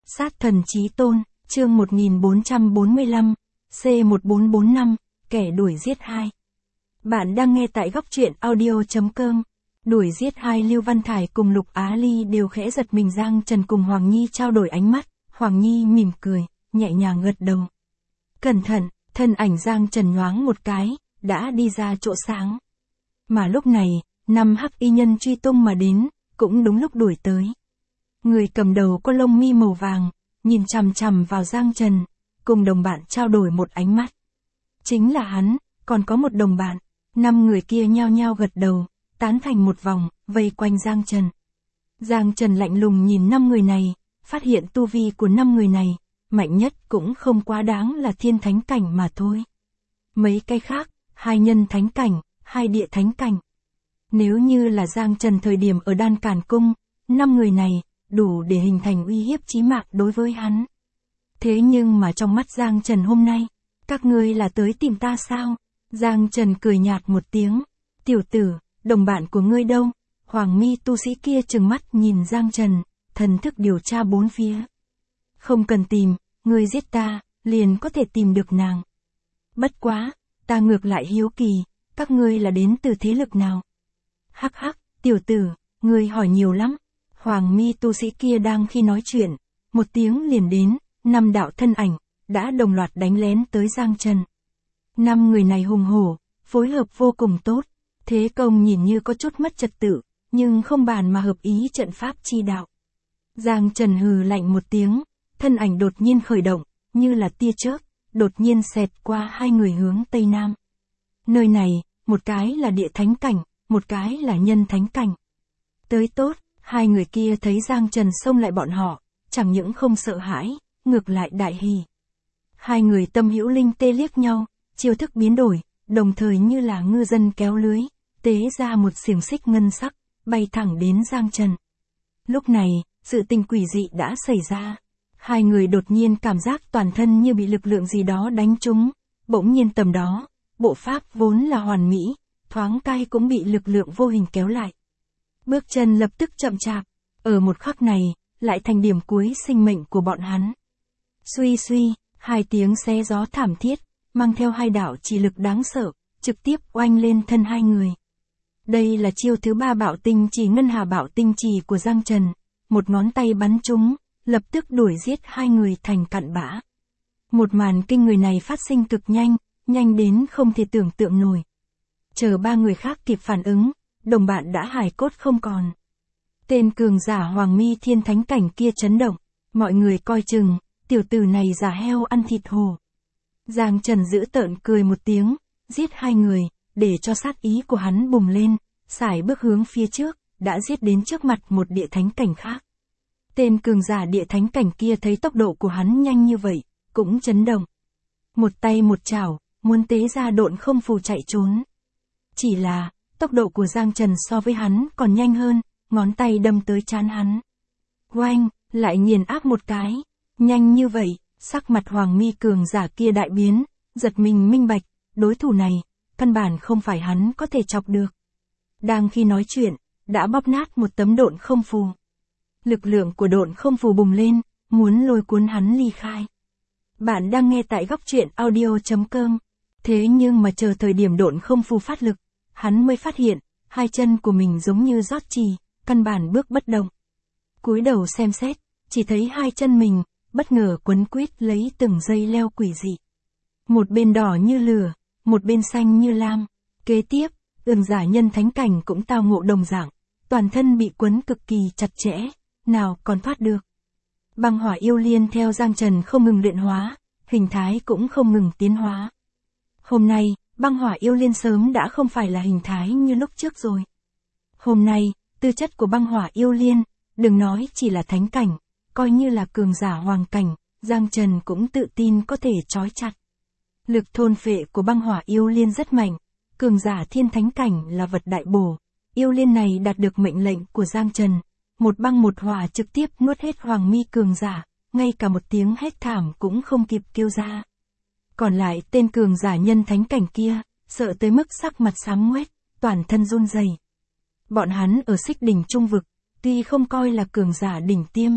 Sát thần chí tôn, chương 1445, C1445, kẻ đuổi giết 2. Bạn đang nghe tại góc truyện audio.com. Đuổi giết 2. Lưu Văn Thải cùng Lục Á Ly đều khẽ giật mình. Giang Trần cùng Hoàng Nhi trao đổi ánh mắt, Hoàng Nhi mỉm cười, nhẹ nhàng gật đầu. Cẩn thận, thân ảnh Giang Trần nhoáng một cái, đã đi ra chỗ sáng. Mà lúc này, 5 hắc y nhân truy tung mà đến, cũng đúng lúc đuổi tới. Người cầm đầu có lông mi màu vàng, nhìn chằm chằm vào Giang Trần, cùng đồng bạn trao đổi một ánh mắt. Chính là hắn, còn có một đồng bạn. 5 người kia nhao nhao gật đầu, tán thành một vòng, vây quanh Giang Trần. Giang Trần lạnh lùng nhìn 5 người này, phát hiện tu vi của 5 người này, mạnh nhất cũng không quá đáng là thiên thánh cảnh mà thôi. Mấy cái khác, 2 nhân thánh cảnh, 2 địa thánh cảnh. Nếu như là Giang Trần thời điểm ở Đan Càn Cung, 5 người này, đủ để hình thành uy hiếp chí mạng đối với hắn. Thế nhưng mà trong mắt Giang Trần hôm nay, các ngươi là tới tìm ta sao? Giang Trần cười nhạt một tiếng. Tiểu tử, đồng bạn của ngươi đâu? Hoàng mi tu sĩ kia trừng mắt nhìn Giang Trần, thần thức điều tra bốn phía. Không cần tìm, ngươi giết ta, liền có thể tìm được nàng. Bất quá, ta ngược lại hiếu kỳ, các ngươi là đến từ thế lực nào? Hắc hắc, tiểu tử, ngươi hỏi nhiều lắm. Hoàng mi tu sĩ kia đang khi nói chuyện, một tiếng liền đến, 5 đạo thân ảnh, đã đồng loạt đánh lén tới Giang Trần. 5 người này hùng hổ, phối hợp vô cùng tốt, thế công nhìn như có chút mất trật tự, nhưng không bàn mà hợp ý trận pháp chi đạo. Giang Trần hừ lạnh một tiếng, thân ảnh đột nhiên khởi động, như là tia chớp, đột nhiên xẹt qua 2 người hướng Tây Nam. Nơi này, một cái là địa thánh cảnh, một cái là nhân thánh cảnh. Tới tốt, 2 người kia thấy Giang Trần xông lại bọn họ, chẳng những không sợ hãi, ngược lại đại hỉ. 2 người tâm hữu linh tê liếc nhau, chiêu thức biến đổi, đồng thời như là ngư dân kéo lưới, tế ra một xiềng xích ngân sắc, bay thẳng đến Giang Trần. Lúc này, sự tình quỷ dị đã xảy ra. 2 người đột nhiên cảm giác toàn thân như bị lực lượng gì đó đánh trúng, bỗng nhiên tầm đó, bộ pháp vốn là hoàn mỹ, thoáng cai cũng bị lực lượng vô hình kéo lại. Bước chân lập tức chậm chạp, ở một khắc này, lại thành điểm cuối sinh mệnh của bọn hắn. Suy suy, 2 tiếng xé gió thảm thiết, mang theo 2 đạo chỉ lực đáng sợ, trực tiếp oanh lên thân 2 người. Đây là chiêu thứ 3 bạo tinh chỉ ngân hà bạo tinh chỉ của Giang Trần, một ngón tay bắn trúng, lập tức đuổi giết 2 người thành cặn bã. Một màn kinh người này phát sinh cực nhanh, nhanh đến không thể tưởng tượng nổi. Chờ 3 người khác kịp phản ứng, đồng bạn đã hài cốt không còn. Tên cường giả Hoàng mi thiên thánh cảnh kia chấn động, mọi người coi chừng, tiểu tử này giả heo ăn thịt hổ. Giang Trần giữ tợn cười một tiếng, giết 2 người, để cho sát ý của hắn bùng lên, sải bước hướng phía trước, đã giết đến trước mặt một địa thánh cảnh khác. Tên cường giả địa thánh cảnh kia thấy tốc độ của hắn nhanh như vậy, cũng chấn động. Một tay một chảo, muốn tế ra độn không phù chạy trốn. Chỉ là, tốc độ của Giang Trần so với hắn còn nhanh hơn, ngón tay đâm tới trán hắn. Oanh, lại nghiền áp một cái. Nhanh như vậy, sắc mặt Hoàng mi cường giả kia đại biến, giật mình minh bạch, đối thủ này, căn bản không phải hắn có thể chọc được. Đang khi nói chuyện, đã bóp nát một tấm độn không phù. Lực lượng của độn không phù bùng lên, muốn lôi cuốn hắn ly khai. Bạn đang nghe tại góc truyện audio.com. Thế nhưng mà chờ thời điểm độn không phù phát lực, hắn mới phát hiện, 2 chân của mình giống như rót chì, căn bản bước bất động. Cúi đầu xem xét, chỉ thấy 2 chân mình, bất ngờ quấn quýt lấy từng dây leo quỷ dị. Một bên đỏ như lửa, một bên xanh như lam. Kế tiếp, ương giả nhân thánh cảnh cũng tao ngộ đồng dạng, toàn thân bị quấn cực kỳ chặt chẽ, nào còn thoát được. Băng hỏa yêu liên theo Giang Trần không ngừng luyện hóa, hình thái cũng không ngừng tiến hóa. Hôm nay, băng hỏa yêu liên sớm đã không phải là hình thái như lúc trước rồi. Hôm nay, tư chất của băng hỏa yêu liên, đừng nói chỉ là thánh cảnh, coi như là cường giả hoàng cảnh, Giang Trần cũng tự tin có thể trói chặt. Lực thôn phệ của băng hỏa yêu liên rất mạnh, cường giả thiên thánh cảnh là vật đại bổ. Yêu liên này đạt được mệnh lệnh của Giang Trần, một băng một hỏa trực tiếp nuốt hết Hoàng mi cường giả, ngay cả một tiếng hét thảm cũng không kịp kêu ra. Còn lại tên cường giả nhân thánh cảnh kia, sợ tới mức sắc mặt xám ngoét, toàn thân run rẩy. Bọn hắn ở Xích Đỉnh Trung vực, tuy không coi là cường giả đỉnh tiêm,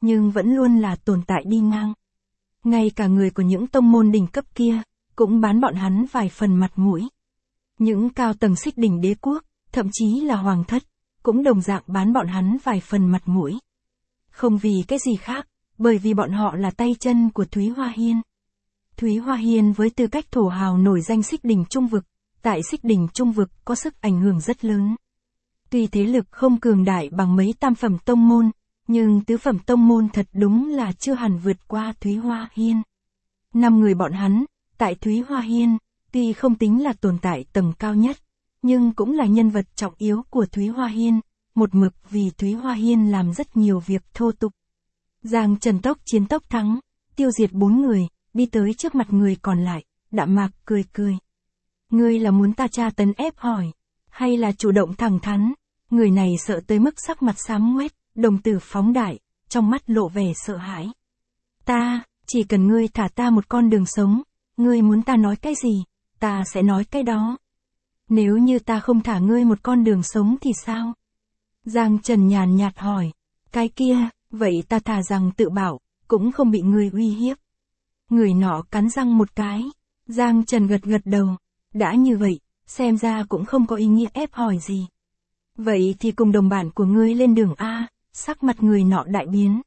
nhưng vẫn luôn là tồn tại đi ngang. Ngay cả người của những tông môn đỉnh cấp kia, cũng bán bọn hắn vài phần mặt mũi. Những cao tầng xích đỉnh đế quốc, thậm chí là hoàng thất, cũng đồng dạng bán bọn hắn vài phần mặt mũi. Không vì cái gì khác, bởi vì bọn họ là tay chân của Thúy Hoa Hiên. Thúy Hoa Hiên với tư cách thổ hào nổi danh xích đỉnh trung vực, tại xích đỉnh trung vực có sức ảnh hưởng rất lớn. Tuy thế lực không cường đại bằng mấy tam phẩm tông môn, nhưng tứ phẩm tông môn thật đúng là chưa hẳn vượt qua Thúy Hoa Hiên. 5 người bọn hắn, tại Thúy Hoa Hiên, tuy không tính là tồn tại tầng cao nhất, nhưng cũng là nhân vật trọng yếu của Thúy Hoa Hiên, một mực vì Thúy Hoa Hiên làm rất nhiều việc thô tục. Giang Trần tốc chiến tốc thắng, tiêu diệt 4 người, đi tới trước mặt người còn lại, đạm mạc cười cười. Ngươi là muốn ta tra tấn ép hỏi, hay là chủ động thẳng thắn? Người này sợ tới mức sắc mặt xám ngoét, đồng tử phóng đại, trong mắt lộ vẻ sợ hãi. Ta, chỉ cần ngươi thả ta một con đường sống, ngươi muốn ta nói cái gì, ta sẽ nói cái đó. Nếu như ta không thả ngươi một con đường sống thì sao? Giang Trần nhàn nhạt hỏi. Cái kia, vậy ta thà rằng tự bảo, cũng không bị ngươi uy hiếp. Người nọ cắn răng một cái. Giang Trần gật gật đầu. Đã như vậy, xem ra cũng không có ý nghĩa ép hỏi gì. Vậy thì cùng đồng bạn của ngươi lên đường A. Sắc mặt người nọ đại biến.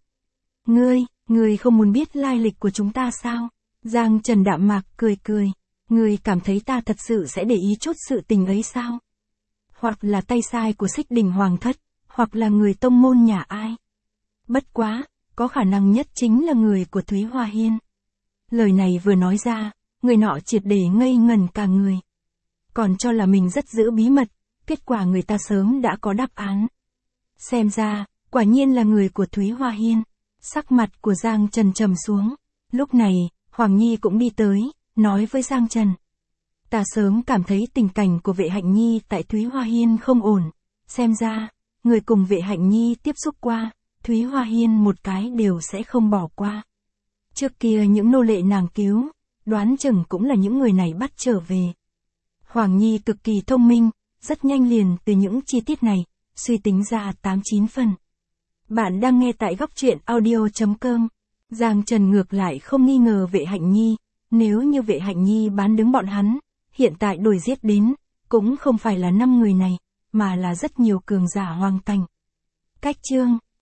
Ngươi không muốn biết lai lịch của chúng ta sao? Giang Trần đạm mạc cười cười. Ngươi cảm thấy ta thật sự sẽ để ý chút sự tình ấy sao? Hoặc là tay sai của xích đỉnh hoàng thất, hoặc là người tông môn nhà ai? Bất quá, có khả năng nhất chính là người của Thúy Hoa Hiên. Lời này vừa nói ra, người nọ triệt để ngây ngẩn cả người. Còn cho là mình rất giữ bí mật, kết quả người ta sớm đã có đáp án. Xem ra, quả nhiên là người của Thúy Hoa Hiên. Sắc mặt của Giang Trần trầm xuống. Lúc này, Hoàng Nhi cũng đi tới, nói với Giang Trần. Ta sớm cảm thấy tình cảnh của Vệ Hạnh Nhi tại Thúy Hoa Hiên không ổn. Xem ra, người cùng Vệ Hạnh Nhi tiếp xúc qua, Thúy Hoa Hiên một cái đều sẽ không bỏ qua. Trước kia những nô lệ nàng cứu, đoán chừng cũng là những người này bắt trở về. Hoàng Nhi cực kỳ thông minh, rất nhanh liền từ những chi tiết này, suy tính ra 8-9 phần. Bạn đang nghe tại góc truyện audio.com. Giang Trần ngược lại không nghi ngờ Vệ Hạnh Nhi, nếu như Vệ Hạnh Nhi bán đứng bọn hắn, hiện tại đuổi giết đến, cũng không phải là 5 người này, mà là rất nhiều cường giả hoang tành. Cách chương